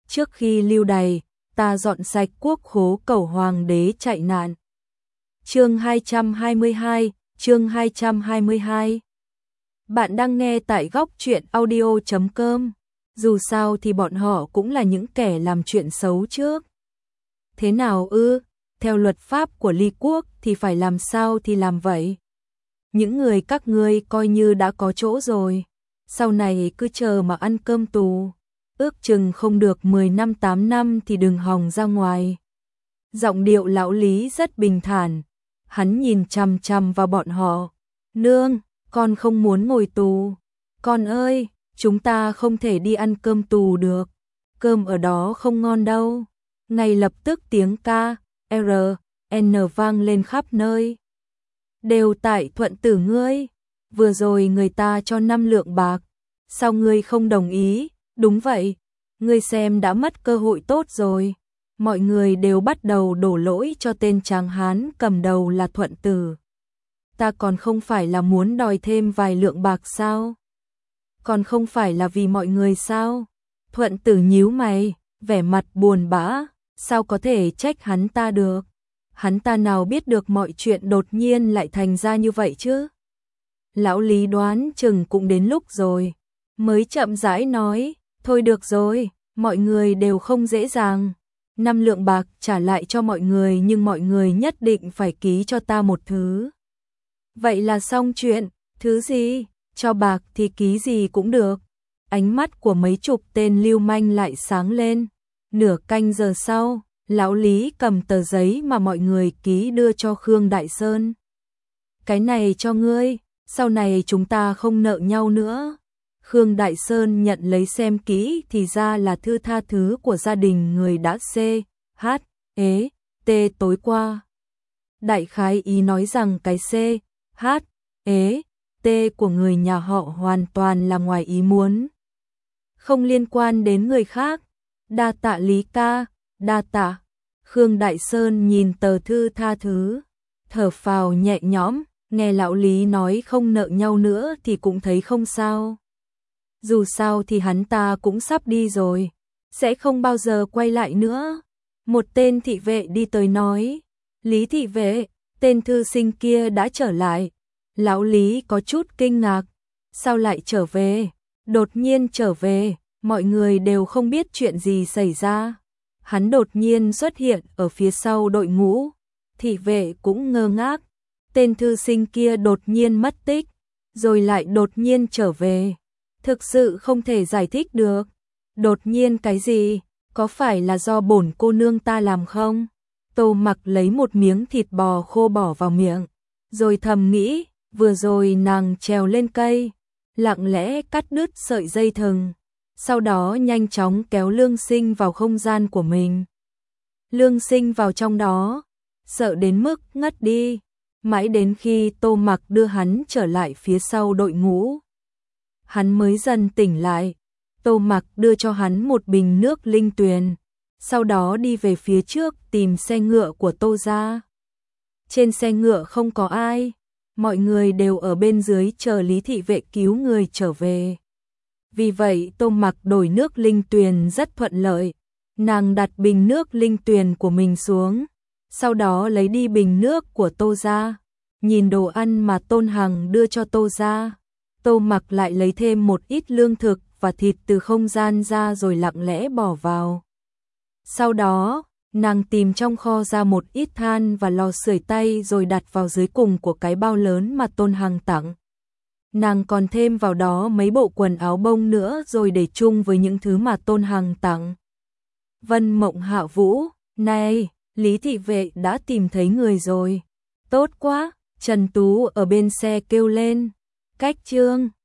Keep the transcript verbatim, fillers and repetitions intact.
trước khi lưu đày, ta dọn sạch quốc khố cầu hoàng đế chạy nạn. Chương hai trăm hai mươi hai, chương hai trăm hai mươi hai. Bạn đang nghe tại góc truyện audio chấm com. Dù sao thì bọn họ cũng là những kẻ làm chuyện xấu trước. Thế nào ư? Theo luật pháp của Ly quốc thì phải làm sao thì làm vậy. Những người các ngươi coi như đã có chỗ rồi, sau này cứ chờ mà ăn cơm tù, ước chừng không được mười năm tám năm thì đừng hòng ra ngoài. Giọng điệu lão Lý rất bình thản, hắn nhìn chằm chằm vào bọn họ. Nương, con không muốn ngồi tù. Con ơi, chúng ta không thể đi ăn cơm tù được, cơm ở đó không ngon đâu. Ngay lập tức tiếng ca, R, N vang lên khắp nơi. Đều tại Thuận Tử ngươi, vừa rồi người ta cho năm lượng bạc, sao ngươi không đồng ý? Đúng vậy, ngươi xem đã mất cơ hội tốt rồi. Mọi người đều bắt đầu đổ lỗi cho tên tráng hán cầm đầu là Thuận Tử. Ta còn không phải là muốn đòi thêm vài lượng bạc sao? Còn không phải là vì mọi người sao? Thuận Tử nhíu mày, vẻ mặt buồn bã, sao có thể trách hắn ta được? Hắn ta nào biết được mọi chuyện đột nhiên lại thành ra như vậy chứ? Lão Lý đoán chừng cũng đến lúc rồi, mới chậm rãi nói, thôi được rồi, mọi người đều không dễ dàng. Năm lượng bạc trả lại cho mọi người, nhưng mọi người nhất định phải ký cho ta một thứ. Vậy là xong chuyện. Thứ gì? Cho bạc thì ký gì cũng được. Ánh mắt của mấy chục tên lưu manh lại sáng lên. Nửa canh giờ sau, lão Lý cầm tờ giấy mà mọi người ký đưa cho Khương Đại Sơn. Cái này cho ngươi, sau này chúng ta không nợ nhau nữa. Khương Đại Sơn nhận lấy xem kỹ thì ra là thư tha thứ của gia đình người đã C, H, E, T tối qua. Đại khái ý nói rằng cái C, H, E, T của người nhà họ hoàn toàn là ngoài ý muốn, không liên quan đến người khác. Đa tạ Lý ca, đa tạ. Khương Đại Sơn nhìn tờ thư tha thứ, thở phào nhẹ nhõm, nghe lão Lý nói không nợ nhau nữa thì cũng thấy không sao. Dù sao thì hắn ta cũng sắp đi rồi, sẽ không bao giờ quay lại nữa. Một tên thị vệ đi tới nói, Lý thị vệ, tên thư sinh kia đã trở lại. Lão Lý có chút kinh ngạc, sao lại trở về? Đột nhiên trở về, mọi người đều không biết chuyện gì xảy ra. Hắn đột nhiên xuất hiện ở phía sau đội ngũ, thị vệ cũng ngơ ngác. Tên thư sinh kia đột nhiên mất tích, rồi lại đột nhiên trở về. Thực sự không thể giải thích được. Đột nhiên cái gì? Có phải là do bổn cô nương ta làm không? Tô Mặc lấy một miếng thịt bò khô bỏ vào miệng, rồi thầm nghĩ, vừa rồi nàng trèo lên cây, lặng lẽ cắt đứt sợi dây thừng, sau đó nhanh chóng kéo Lương Sinh vào không gian của mình. Lương Sinh vào trong đó, sợ đến mức ngất đi, mãi đến khi Tô Mặc đưa hắn trở lại phía sau đội ngũ, hắn mới dần tỉnh lại. Tô Mặc đưa cho hắn một bình nước linh tuyền, sau đó đi về phía trước tìm xe ngựa của Tô gia. Trên xe ngựa không có ai, mọi người đều ở bên dưới chờ Lý thị vệ cứu người trở về. Vì vậy Tô Mặc đổi nước linh tuyền rất thuận lợi. Nàng đặt bình nước linh tuyền của mình xuống, sau đó lấy đi bình nước của Tô gia. Nhìn đồ ăn mà Tôn Hằng đưa cho Tô gia, Tô Mặc lại lấy thêm một ít lương thực và thịt từ không gian ra rồi lặng lẽ bỏ vào. Sau đó, nàng tìm trong kho ra một ít than và lò sưởi tay rồi đặt vào dưới cùng của cái bao lớn mà Tôn Hằng tặng. Nàng còn thêm vào đó mấy bộ quần áo bông nữa rồi để chung với những thứ mà Tôn Hằng tặng. Vân Mộng Hạ Vũ, này, Lý thị vệ đã tìm thấy người rồi. Tốt quá, Trần Tú ở bên xe kêu lên. Cách Trương